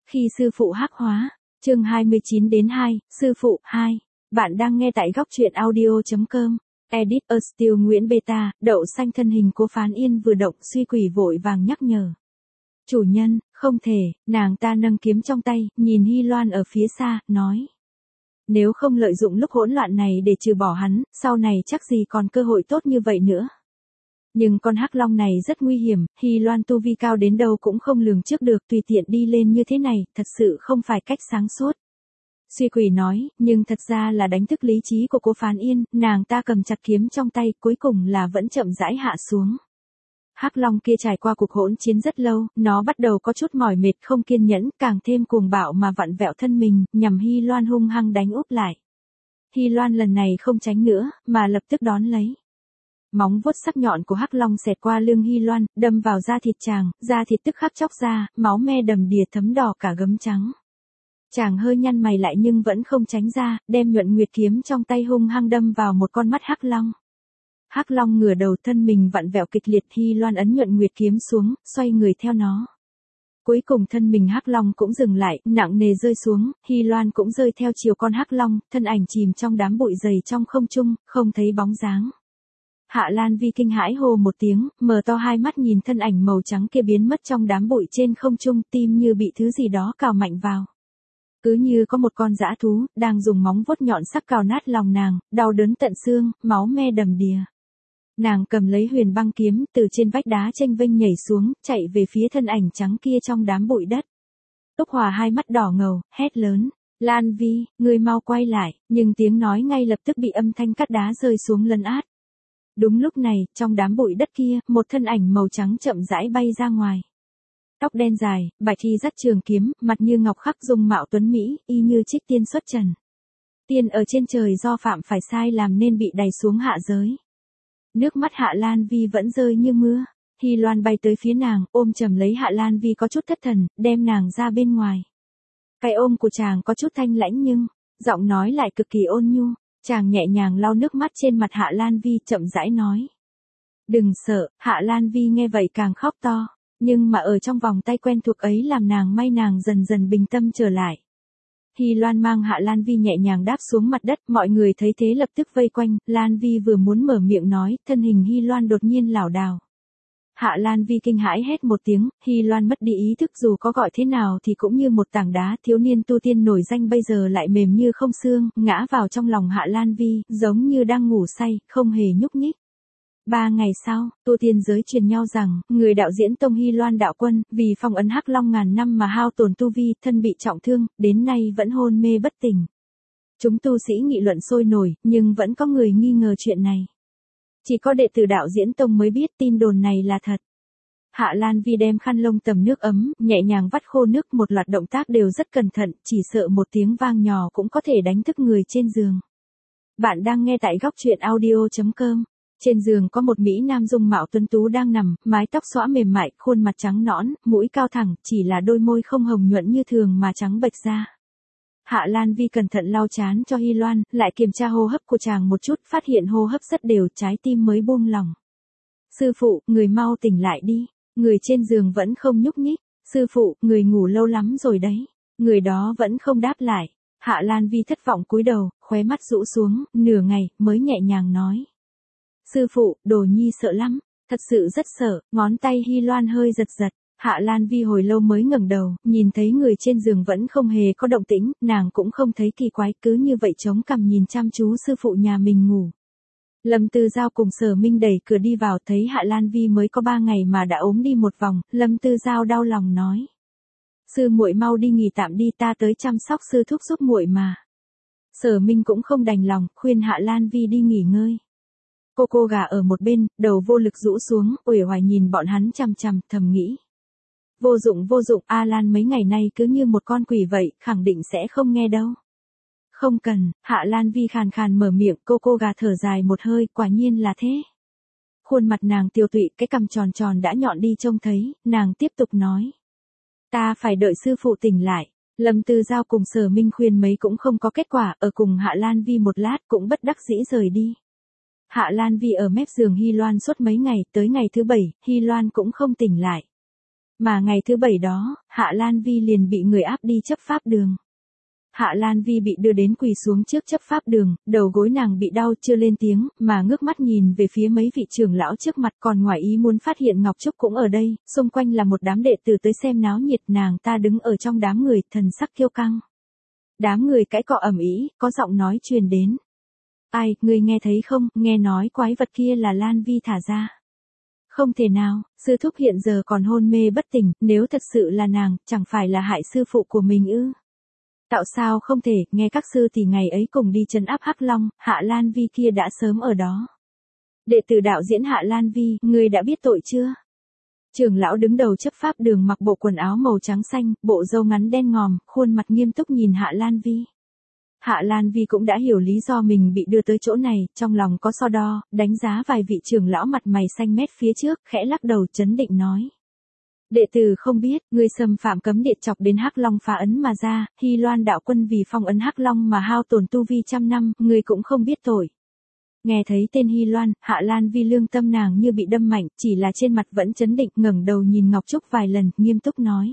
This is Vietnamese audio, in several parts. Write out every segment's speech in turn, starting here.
Khi sư phụ hắc hóa, chương 29-2, sư phụ 2. Bạn đang nghe tại góc truyện audio.com. Edit a Still Nguyễn Beta, đậu xanh thân hình Cố Phán Yên vừa động, suy quỷ vội vàng nhắc nhở. Chủ nhân, không thể, nàng ta nâng kiếm trong tay, nhìn Hy Loan ở phía xa, nói. Nếu không lợi dụng lúc hỗn loạn này để trừ bỏ hắn, sau này chắc gì còn cơ hội tốt như vậy nữa. Nhưng con hắc long này rất nguy hiểm, Hy Loan tu vi cao đến đâu cũng không lường trước được, tùy tiện đi lên như thế này, thật sự không phải cách sáng suốt. Suy quỷ nói, nhưng thật ra là đánh thức lý trí của Cố Phán Yên, nàng ta cầm chặt kiếm trong tay, cuối cùng là vẫn chậm rãi hạ xuống. Hắc long kia trải qua cuộc hỗn chiến rất lâu, nó bắt đầu có chút mỏi mệt, không kiên nhẫn, càng thêm cuồng bạo mà vặn vẹo thân mình, nhằm Hy Loan hung hăng đánh úp lại. Hy Loan lần này không tránh nữa, mà lập tức đón lấy. Móng vuốt sắc nhọn của hắc long xẹt qua lưng Hy Loan, đâm vào da thịt chàng, da thịt tức khắc chóc ra, máu me đầm đìa thấm đỏ cả gấm trắng. Chàng hơi nhăn mày lại nhưng vẫn không tránh ra, đem nhuận nguyệt kiếm trong tay hung hăng đâm vào một con mắt hắc long. Hắc long ngửa đầu, thân mình vặn vẹo kịch liệt, Hy Loan ấn nhuận nguyệt kiếm xuống, xoay người theo nó. Cuối cùng thân mình hắc long cũng dừng lại, nặng nề rơi xuống, Hy Loan cũng rơi theo chiều con hắc long, thân ảnh chìm trong đám bụi dày trong không trung, không thấy bóng dáng. Hạ Lan Vi kinh hãi hô một tiếng, mở to hai mắt nhìn thân ảnh màu trắng kia biến mất trong đám bụi trên không trung, tim như bị thứ gì đó cào mạnh vào. Cứ như có một con dã thú, đang dùng móng vuốt nhọn sắc cào nát lòng nàng, đau đớn tận xương, máu me đầm đìa. Nàng cầm lấy huyền băng kiếm, từ trên vách đá chênh vênh nhảy xuống, chạy về phía thân ảnh trắng kia trong đám bụi đất. Túc Hòa hai mắt đỏ ngầu, hét lớn. Lan Vi, ngươi mau quay lại, nhưng tiếng nói ngay lập tức bị âm thanh cắt đá rơi xuống lấn át. Đúng lúc này, trong đám bụi đất kia, một thân ảnh màu trắng chậm rãi bay ra ngoài. Tóc đen dài, bạch y dắt trường kiếm, mặt như ngọc khắc, dung mạo tuấn mỹ, y như trích tiên xuất trần. Tiên ở trên trời do phạm phải sai làm nên bị đày xuống hạ giới. Nước mắt Hạ Lan Vi vẫn rơi như mưa. Hy Loan bay tới phía nàng, ôm chầm lấy Hạ Lan Vi có chút thất thần, đem nàng ra bên ngoài. Cái ôm của chàng có chút thanh lãnh nhưng, giọng nói lại cực kỳ ôn nhu. Chàng nhẹ nhàng lau nước mắt trên mặt Hạ Lan Vi, chậm rãi nói. Đừng sợ, Hạ Lan Vi nghe vậy càng khóc to, nhưng mà ở trong vòng tay quen thuộc ấy làm nàng dần dần bình tâm trở lại. Hy Loan mang Hạ Lan Vi nhẹ nhàng đáp xuống mặt đất, mọi người thấy thế lập tức vây quanh, Lan Vi vừa muốn mở miệng nói, thân hình Hy Loan đột nhiên lảo đảo. Hạ Lan Vi kinh hãi hét một tiếng, Hy Loan mất đi ý thức, dù có gọi thế nào thì cũng như một tảng đá, thiếu niên tu tiên nổi danh bây giờ lại mềm như không xương, ngã vào trong lòng Hạ Lan Vi, giống như đang ngủ say, không hề nhúc nhích. 3 ngày sau, tu tiên giới truyền nhau rằng, người đạo diễn Tông Hy Loan đạo quân, vì phong ấn hắc long ngàn năm mà hao tổn tu vi, thân bị trọng thương, đến nay vẫn hôn mê bất tỉnh. Chúng tu sĩ nghị luận sôi nổi, nhưng vẫn có người nghi ngờ chuyện này. Chỉ có đệ tử đạo diễn Tông mới biết tin đồn này là thật. Hạ Lan Vi đem khăn lông tầm nước ấm, nhẹ nhàng vắt khô nước, một loạt động tác đều rất cẩn thận, chỉ sợ một tiếng vang nhỏ cũng có thể đánh thức người trên giường. Bạn đang nghe tại góc truyện audio.com. Trên giường có một mỹ nam dung mạo tuấn tú đang nằm, mái tóc xõa mềm mại, khuôn mặt trắng nõn, mũi cao thẳng, chỉ là đôi môi không hồng nhuận như thường mà trắng bệch ra. Hạ Lan Vi cẩn thận lau trán cho Hy Loan, lại kiểm tra hô hấp của chàng một chút, phát hiện hô hấp rất đều, trái tim mới buông lỏng. Sư phụ, người mau tỉnh lại đi. Người trên giường vẫn không nhúc nhích. Sư phụ, người ngủ lâu lắm rồi đấy. Người đó vẫn không đáp lại. Hạ Lan Vi thất vọng cúi đầu, khóe mắt rũ xuống, nửa ngày, mới nhẹ nhàng nói. Sư phụ, đồ nhi sợ lắm. Thật sự rất sợ, ngón tay Hy Loan hơi giật giật. Hạ Lan Vi hồi lâu mới ngẩng đầu, nhìn thấy người trên giường vẫn không hề có động tĩnh, nàng cũng không thấy kỳ quái, cứ như vậy chống cằm nhìn chăm chú sư phụ nhà mình ngủ. Lâm Tư Giao cùng Sở Minh đẩy cửa đi vào, thấy Hạ Lan Vi mới có 3 ngày mà đã ốm đi một vòng, Lâm Tư Giao đau lòng nói. Sư muội mau đi nghỉ tạm đi, ta tới chăm sóc sư thúc giúp muội mà. Sở Minh cũng không đành lòng, khuyên Hạ Lan Vi đi nghỉ ngơi. Cô gà ở một bên, đầu vô lực rũ xuống, uể oải nhìn bọn hắn chằm chằm, thầm nghĩ. Vô dụng, A Lan mấy ngày nay cứ như một con quỷ vậy, khẳng định sẽ không nghe đâu. Không cần, Hạ Lan Vi khàn khàn mở miệng, cô gà thở dài một hơi, quả nhiên là thế. Khuôn mặt nàng tiêu tụy, cái cằm tròn tròn đã nhọn đi trông thấy, nàng tiếp tục nói. Ta phải đợi sư phụ tỉnh lại. Lâm Tư Giao cùng Sở Minh khuyên mấy cũng không có kết quả, ở cùng Hạ Lan Vi một lát cũng bất đắc dĩ rời đi. Hạ Lan Vi ở mép giường Hy Loan suốt mấy ngày, tới ngày thứ 7, Hy Loan cũng không tỉnh lại. Mà ngày thứ 7 đó, Hạ Lan Vi liền bị người áp đi chấp pháp đường. Hạ Lan Vi bị đưa đến quỳ xuống trước chấp pháp đường, đầu gối nàng bị đau chưa lên tiếng, mà ngước mắt nhìn về phía mấy vị trưởng lão trước mặt, còn ngoài ý muốn phát hiện Ngọc Trúc cũng ở đây, xung quanh là một đám đệ tử tới xem náo nhiệt, nàng ta đứng ở trong đám người, thần sắc kiêu căng. Đám người cãi cọ ầm ĩ, có giọng nói truyền đến. Ai, ngươi nghe thấy không, nghe nói quái vật kia là Lan Vi thả ra. Không thể nào, sư thúc hiện giờ còn hôn mê bất tỉnh, nếu thật sự là nàng, chẳng phải là hại sư phụ của mình ư? Tạo sao không thể, nghe các sư thì ngày ấy cùng đi trấn áp Hắc Long, Hạ Lan Vi kia đã sớm ở đó. Đệ tử đạo diễn Hạ Lan Vi, ngươi đã biết tội chưa? Trưởng lão đứng đầu chấp pháp đường mặc bộ quần áo màu trắng xanh, bộ râu ngắn đen ngòm, khuôn mặt nghiêm túc nhìn Hạ Lan Vi. Hạ Lan Vi cũng đã hiểu lý do mình bị đưa tới chỗ này, trong lòng có so đo, đánh giá vài vị trưởng lão mặt mày xanh mét phía trước, khẽ lắc đầu trấn định nói. Đệ tử không biết, ngươi xâm phạm cấm địa chọc đến Hắc Long phá ấn mà ra, Hy Loan đạo quân vì phong ấn Hắc Long mà hao tổn tu vi trăm năm, ngươi cũng không biết tội. Nghe thấy tên Hy Loan, Hạ Lan Vi lương tâm nàng như bị đâm mạnh, chỉ là trên mặt vẫn trấn định, ngẩng đầu nhìn Ngọc Trúc vài lần, nghiêm túc nói.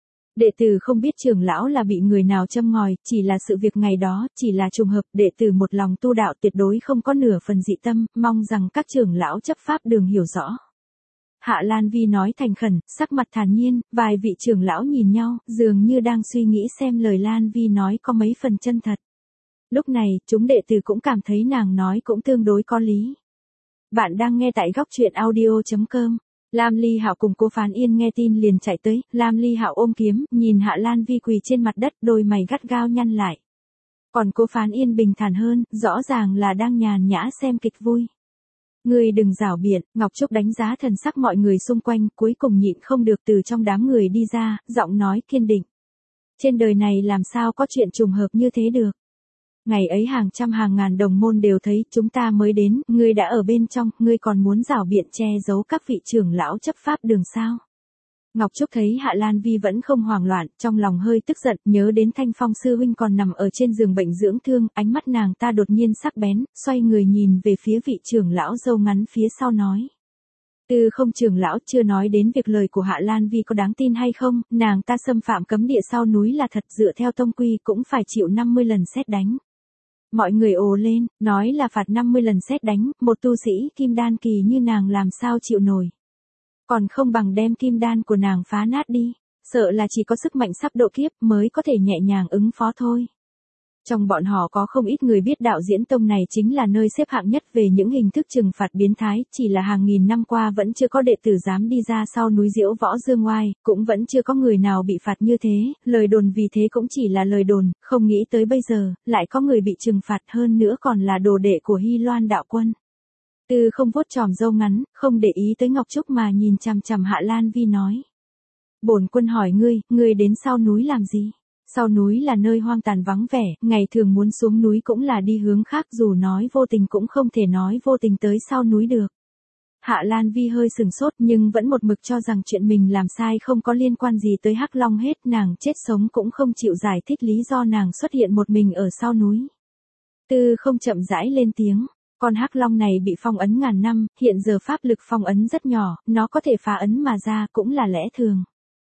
Đệ tử không biết trưởng lão là bị người nào châm ngòi, chỉ là sự việc ngày đó, chỉ là trùng hợp, đệ tử một lòng tu đạo tuyệt đối không có nửa phần dị tâm, mong rằng các trưởng lão chấp pháp đường hiểu rõ. Hạ Lan Vi nói thành khẩn, sắc mặt thản nhiên, vài vị trưởng lão nhìn nhau, dường như đang suy nghĩ xem lời Lan Vi nói có mấy phần chân thật. Lúc này, chúng đệ tử cũng cảm thấy nàng nói cũng tương đối có lý. Bạn đang nghe tại góc truyện audio.com. Lam Ly Hạo cùng Cố Phán Yên nghe tin liền chạy tới, Lam Ly Hạo ôm kiếm, nhìn Hạ Lan Vi quỳ trên mặt đất, đôi mày gắt gao nhăn lại. Còn Cố Phán Yên bình thản hơn, rõ ràng là đang nhàn nhã xem kịch vui. Ngươi đừng giảo biện, Ngọc Trúc đánh giá thần sắc mọi người xung quanh, cuối cùng nhịn không được từ trong đám người đi ra, giọng nói kiên định. Trên đời này làm sao có chuyện trùng hợp như thế được. Ngày ấy hàng trăm hàng ngàn đồng môn đều thấy chúng ta mới đến, ngươi đã ở bên trong, ngươi còn muốn giảo biện che giấu các vị trưởng lão chấp pháp đường sao. Ngọc Trúc thấy Hạ Lan Vi vẫn không hoảng loạn, trong lòng hơi tức giận, nhớ đến Thanh Phong sư huynh còn nằm ở trên giường bệnh dưỡng thương, ánh mắt nàng ta đột nhiên sắc bén, xoay người nhìn về phía vị trưởng lão râu ngắn phía sau nói. Tư Không trưởng lão chưa nói đến việc lời của Hạ Lan Vi có đáng tin hay không, nàng ta xâm phạm cấm địa sau núi là thật, dựa theo tông quy cũng phải chịu 50 lần sét đánh. Mọi người ồ lên, nói là phạt 50 lần sét đánh, một tu sĩ kim đan kỳ như nàng làm sao chịu nổi. Còn không bằng đem kim đan của nàng phá nát đi, sợ là chỉ có sức mạnh sắp độ kiếp mới có thể nhẹ nhàng ứng phó thôi. Trong bọn họ có không ít người biết đạo diễn tông này chính là nơi xếp hạng nhất về những hình thức trừng phạt biến thái, chỉ là hàng nghìn năm qua vẫn chưa có đệ tử dám đi ra sau núi Diễu Võ Dương Oai, cũng vẫn chưa có người nào bị phạt như thế, lời đồn vì thế cũng chỉ là lời đồn, không nghĩ tới bây giờ, lại có người bị trừng phạt hơn nữa còn là đồ đệ của Hy Loan đạo quân. Tư Không vuốt chòm râu ngắn, không để ý tới Ngọc Trúc mà nhìn chằm chằm Hạ Lan Vi nói. Bổn quân hỏi ngươi đến sau núi làm gì? Sau núi là nơi hoang tàn vắng vẻ, ngày thường muốn xuống núi cũng là đi hướng khác, dù nói vô tình cũng không thể nói vô tình tới sau núi được. Hạ Lan Vi hơi sừng sốt nhưng vẫn một mực cho rằng chuyện mình làm sai không có liên quan gì tới Hắc Long hết, nàng chết sống cũng không chịu giải thích lý do nàng xuất hiện một mình ở sau núi. Tư Không chậm rãi lên tiếng. Con Hắc Long này bị phong ấn ngàn năm, hiện giờ pháp lực phong ấn rất nhỏ, nó có thể phá ấn mà ra cũng là lẽ thường.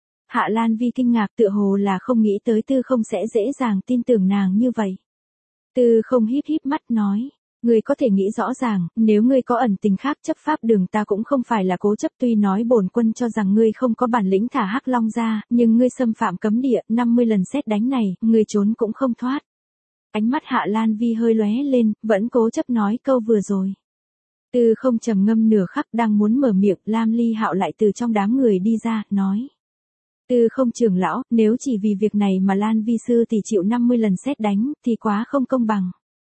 Hạ Lan Vi kinh ngạc, tựa hồ là không nghĩ tới Tư Không sẽ dễ dàng tin tưởng nàng như vậy. Tư Không híp híp mắt nói, ngươi có thể nghĩ rõ ràng, nếu ngươi có ẩn tình khác chấp pháp đường ta cũng không phải là cố chấp, tuy nói bổn quân cho rằng ngươi không có bản lĩnh thả Hắc Long ra, nhưng ngươi xâm phạm cấm địa, 50 lần sét đánh này, ngươi trốn cũng không thoát. Ánh mắt Hạ Lan Vi hơi lóe lên, vẫn cố chấp nói câu vừa rồi. Tư Không trầm ngâm nửa khắc đang muốn mở miệng, Lam Ly Hạo lại từ trong đám người đi ra, nói. Tư Không trưởng lão, nếu chỉ vì việc này mà Lan Vi sư thì chịu 50 lần sét đánh, thì quá không công bằng.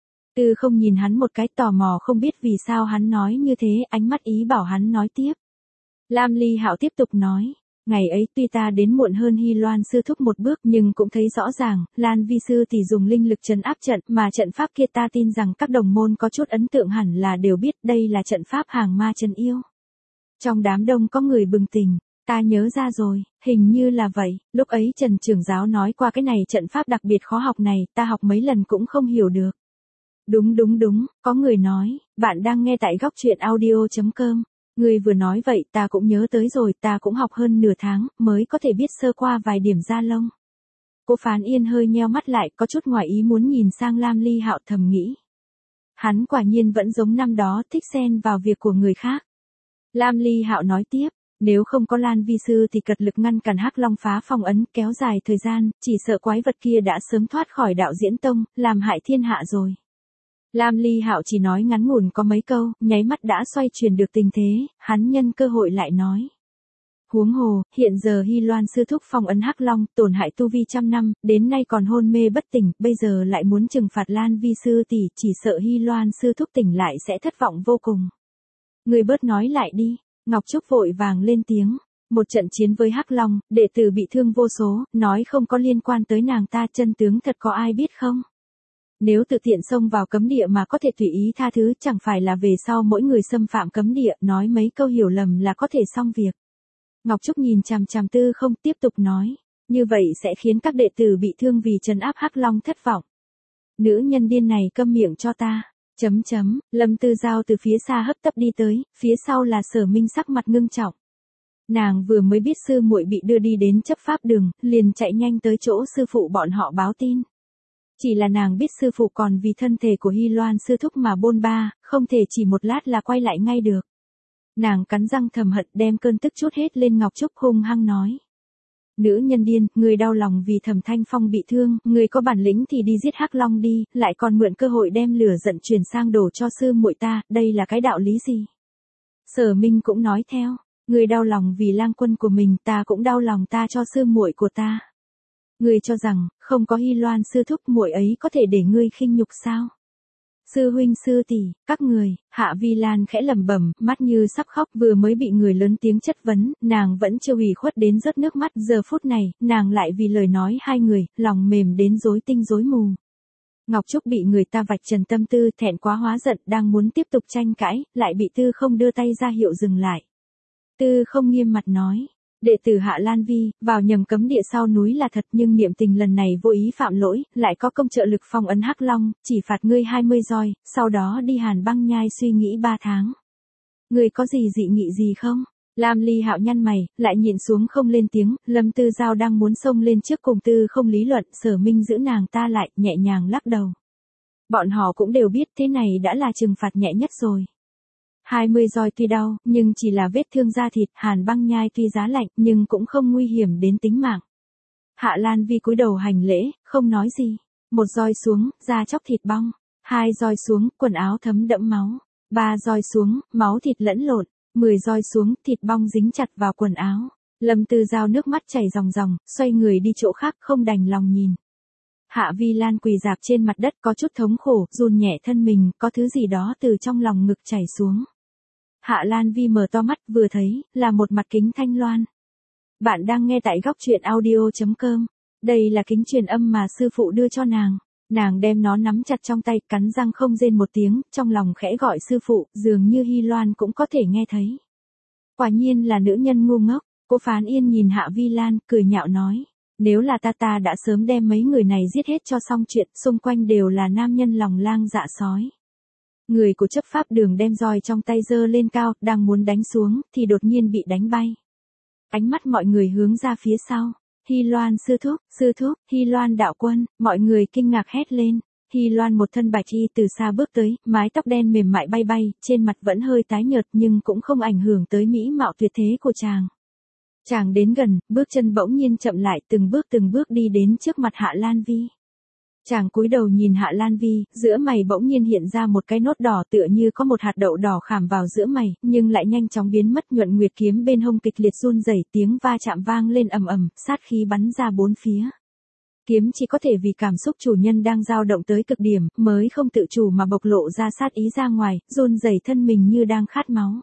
Tư Không nhìn hắn một cái, tò mò không biết vì sao hắn nói như thế, ánh mắt ý bảo hắn nói tiếp. Lam Ly Hạo tiếp tục nói. Ngày ấy tuy ta đến muộn hơn Hy Loan sư thúc một bước nhưng cũng thấy rõ ràng, Lan Vi sư thì dùng linh lực trấn áp trận, mà trận pháp kia ta tin rằng các đồng môn có chút ấn tượng hẳn là đều biết đây là trận pháp hàng ma chân yêu. Trong đám đông có người bừng tỉnh, ta nhớ ra rồi, hình như là vậy, lúc ấy Trần trưởng giáo nói qua cái này trận pháp đặc biệt khó học này, ta học mấy lần cũng không hiểu được. Đúng, có người nói, bạn đang nghe tại góc truyện audio.com. Ngươi vừa nói vậy ta cũng nhớ tới rồi, ta cũng học hơn nửa tháng, mới có thể biết sơ qua vài điểm da lông. Cố Phán Yên hơi nheo mắt lại, có chút ngoài ý muốn nhìn sang Lam Ly Hạo thầm nghĩ. Hắn quả nhiên vẫn giống năm đó, thích xen vào việc của người khác. Lam Ly Hạo nói tiếp, nếu không có Lan vi sư thì cật lực ngăn cản Hắc Long phá phong ấn, kéo dài thời gian, chỉ sợ quái vật kia đã sớm thoát khỏi đạo diễn tông, làm hại thiên hạ rồi. Lam Ly Hạo chỉ nói ngắn ngủn có mấy câu, nháy mắt đã xoay chuyển được tình thế, hắn nhân cơ hội lại nói. Huống hồ, hiện giờ Hy Loan sư thúc phong ấn Hắc Long, tổn hại tu vi trăm năm, đến nay còn hôn mê bất tỉnh, bây giờ lại muốn trừng phạt Lan vi sư tỷ, chỉ sợ Hy Loan sư thúc tỉnh lại sẽ thất vọng vô cùng. Người bớt nói lại đi, Ngọc Trúc vội vàng lên tiếng. Một trận chiến với Hắc Long, đệ tử bị thương vô số, nói không có liên quan tới nàng ta, chân tướng thật có ai biết không? Nếu tự tiện xông vào cấm địa mà có thể tùy ý tha thứ, chẳng phải là về sau mỗi người xâm phạm cấm địa, nói mấy câu hiểu lầm là có thể xong việc. Ngọc Trúc nhìn chằm chằm Tư Không, tiếp tục nói, như vậy sẽ khiến các đệ tử bị thương vì trấn áp Hắc Long thất vọng. Nữ nhân điên này câm miệng cho ta. Lâm Tư Giao từ phía xa hấp tấp đi tới, phía sau là Sở Minh sắc mặt ngưng trọng. Nàng vừa mới biết sư muội bị đưa đi đến chấp pháp đường, liền chạy nhanh tới chỗ sư phụ bọn họ báo tin. Chỉ là nàng biết sư phụ còn vì thân thể của Hy Loan sư thúc mà bôn ba, không thể chỉ một lát là quay lại ngay được. Nàng cắn răng thầm hận, đem cơn tức trút hết lên Ngọc Trúc, hung hăng nói. Nữ nhân điên, người đau lòng vì Thẩm Thanh Phong bị thương, người có bản lĩnh thì đi giết Hắc Long đi, lại còn mượn cơ hội đem lửa giận truyền sang đổ cho sư muội ta, đây là cái đạo lý gì? Sở Minh cũng nói theo, người đau lòng vì lang quân của mình, ta cũng đau lòng ta cho sư muội của ta. Người cho rằng, không có Hy Loan sư thúc muội ấy có thể để ngươi khinh nhục sao? Sư huynh sư tỷ, các người, Hạ Vi Lan khẽ lẩm bẩm, mắt như sắp khóc, vừa mới bị người lớn tiếng chất vấn, nàng vẫn chưa ủy khuất đến rớt nước mắt, giờ phút này, nàng lại vì lời nói hai người, lòng mềm đến rối tinh rối mù. Ngọc Trúc bị người ta vạch trần tâm tư, thẹn quá hóa giận, đang muốn tiếp tục tranh cãi, lại bị Tư Không đưa tay ra hiệu dừng lại. Tư Không nghiêm mặt nói. Đệ tử Hạ Lan Vi, vào nhầm cấm địa sau núi là thật, nhưng niệm tình lần này vô ý phạm lỗi, lại có công trợ lực phong ấn Hắc Long, chỉ phạt ngươi 20 roi, sau đó đi Hàn Băng Nhai suy nghĩ 3 tháng. Ngươi có gì dị nghị gì không? Lam Ly Hạo nhăn mày, lại nhìn xuống không lên tiếng, Lâm Tư Giao đang muốn xông lên trước cùng Tư Không lý luận, Sở Minh giữ nàng ta lại, nhẹ nhàng lắc đầu. Bọn họ cũng đều biết thế này đã là trừng phạt nhẹ nhất rồi. 20 roi tuy đau, nhưng chỉ là vết thương da thịt, Hàn Băng Nhai tuy giá lạnh, nhưng cũng không nguy hiểm đến tính mạng. Hạ Lan Vi cúi đầu hành lễ, không nói gì. 1 roi xuống, da chóc thịt bong. 2 roi xuống, quần áo thấm đẫm máu. 3 roi xuống, máu thịt lẫn lộn. 10 roi xuống, thịt bong dính chặt vào quần áo. Lâm Tư Giao nước mắt chảy ròng ròng, xoay người đi chỗ khác, không đành lòng nhìn. Hạ Vi Lan quỳ rạp trên mặt đất, có chút thống khổ, run nhẹ thân mình, có thứ gì đó từ trong lòng ngực chảy xuống. Hạ Lan Vi mở to mắt, vừa thấy, là một mặt kính thanh loan. Bạn đang nghe tại góc truyện audio.com. Đây là kính truyền âm mà sư phụ đưa cho nàng. Nàng đem nó nắm chặt trong tay, cắn răng không rên một tiếng, trong lòng khẽ gọi sư phụ, dường như Hy Loan cũng có thể nghe thấy. Quả nhiên là nữ nhân ngu ngốc. Cố Phán Yên nhìn Hạ Vi Lan, cười nhạo nói. Nếu là ta đã sớm đem mấy người này giết hết cho xong chuyện, xung quanh đều là nam nhân lòng lang dạ sói. Người của chấp pháp đường đem roi trong tay giơ lên cao, đang muốn đánh xuống, thì đột nhiên bị đánh bay. Ánh mắt mọi người hướng ra phía sau. Hy Loan sư thúc, Hy Loan đạo quân, mọi người kinh ngạc hét lên. Hy Loan một thân bạch y từ xa bước tới, mái tóc đen mềm mại bay bay, trên mặt vẫn hơi tái nhợt nhưng cũng không ảnh hưởng tới mỹ mạo tuyệt thế của chàng. Chàng đến gần, bước chân bỗng nhiên chậm lại, từng bước đi đến trước mặt Hạ Lan Vi. Chàng cúi đầu nhìn Hạ Lan Vi, giữa mày bỗng nhiên hiện ra một cái nốt đỏ tựa như có một hạt đậu đỏ khảm vào giữa mày, nhưng lại nhanh chóng biến mất. Nhuận Nguyệt kiếm bên hông kịch liệt run rẩy, tiếng va chạm vang lên ầm ầm, sát khí bắn ra bốn phía. Kiếm chỉ có thể vì cảm xúc chủ nhân đang dao động tới cực điểm, mới không tự chủ mà bộc lộ ra sát ý ra ngoài, run rẩy thân mình như đang khát máu.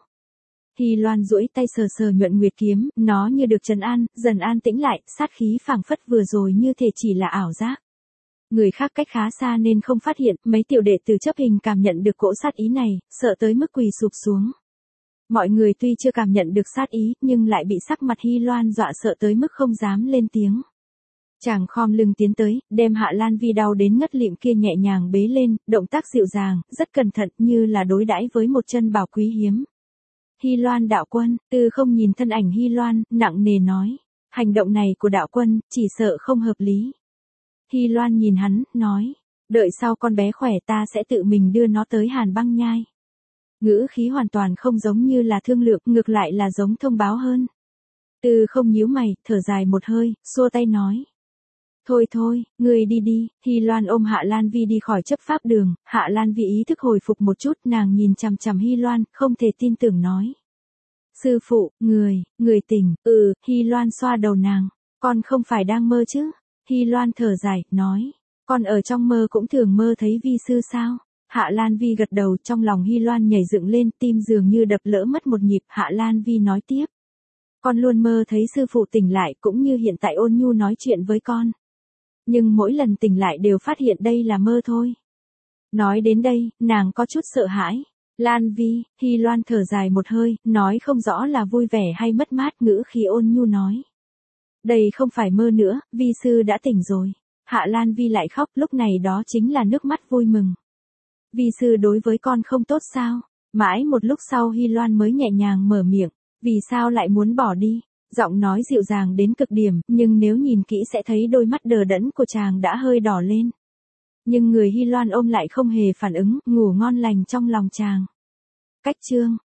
Hy Loan duỗi tay sờ sờ Nhuận Nguyệt kiếm, nó như được trấn an, dần an tĩnh lại, sát khí phảng phất vừa rồi như thể chỉ là ảo giác. Người khác cách khá xa nên không phát hiện, mấy tiểu đệ tử chấp hình cảm nhận được cỗ sát ý này, sợ tới mức quỳ sụp xuống. Mọi người tuy chưa cảm nhận được sát ý, nhưng lại bị sắc mặt Hy Loan dọa sợ tới mức không dám lên tiếng. Chàng khom lưng tiến tới, đem Hạ Lan Vi đau đến ngất lịm kia nhẹ nhàng bế lên, động tác dịu dàng, rất cẩn thận như là đối đãi với một chân bảo quý hiếm. Hy Loan đạo quân, Tư không nhìn thân ảnh Hy Loan, nặng nề nói. Hành động này của đạo quân, chỉ sợ không hợp lý. Hy Loan nhìn hắn, nói. Đợi sau con bé khỏe ta sẽ tự mình đưa nó tới Hàn Băng Nhai. Ngữ khí hoàn toàn không giống như là thương lượng, ngược lại là giống thông báo hơn. Tư không nhíu mày, thở dài một hơi, xua tay nói. Thôi thôi, ngươi đi đi. Hy Loan ôm Hạ Lan Vi đi khỏi chấp pháp đường. Hạ Lan Vi ý thức hồi phục một chút, nàng nhìn chằm chằm Hy Loan, không thể tin tưởng nói. Sư phụ, người tỉnh. Hy Loan xoa đầu nàng. Con không phải đang mơ chứ? Hy Loan thở dài, nói. Con ở trong mơ cũng thường mơ thấy vi sư sao? Hạ Lan Vi gật đầu, trong lòng Hy Loan nhảy dựng lên, tim dường như đập lỡ mất một nhịp. Hạ Lan Vi nói tiếp. Con luôn mơ thấy sư phụ tỉnh lại, cũng như hiện tại ôn nhu nói chuyện với con. Nhưng mỗi lần tỉnh lại đều phát hiện đây là mơ thôi. Nói đến đây, nàng có chút sợ hãi. Lan Vi, Hy Loan thở dài một hơi, nói không rõ là vui vẻ hay mất mát, ngữ khí ôn nhu nói. Đây không phải mơ nữa, vi sư đã tỉnh rồi. Hạ Lan Vi lại khóc, lúc này đó chính là nước mắt vui mừng. Vi sư đối với con không tốt sao? Mãi một lúc sau Hy Loan mới nhẹ nhàng mở miệng. Vì sao lại muốn bỏ đi? Giọng nói dịu dàng đến cực điểm, nhưng nếu nhìn kỹ sẽ thấy đôi mắt đờ đẫn của chàng đã hơi đỏ lên. Nhưng người Hy Loan ôm lại không hề phản ứng, ngủ ngon lành trong lòng chàng. Cách chương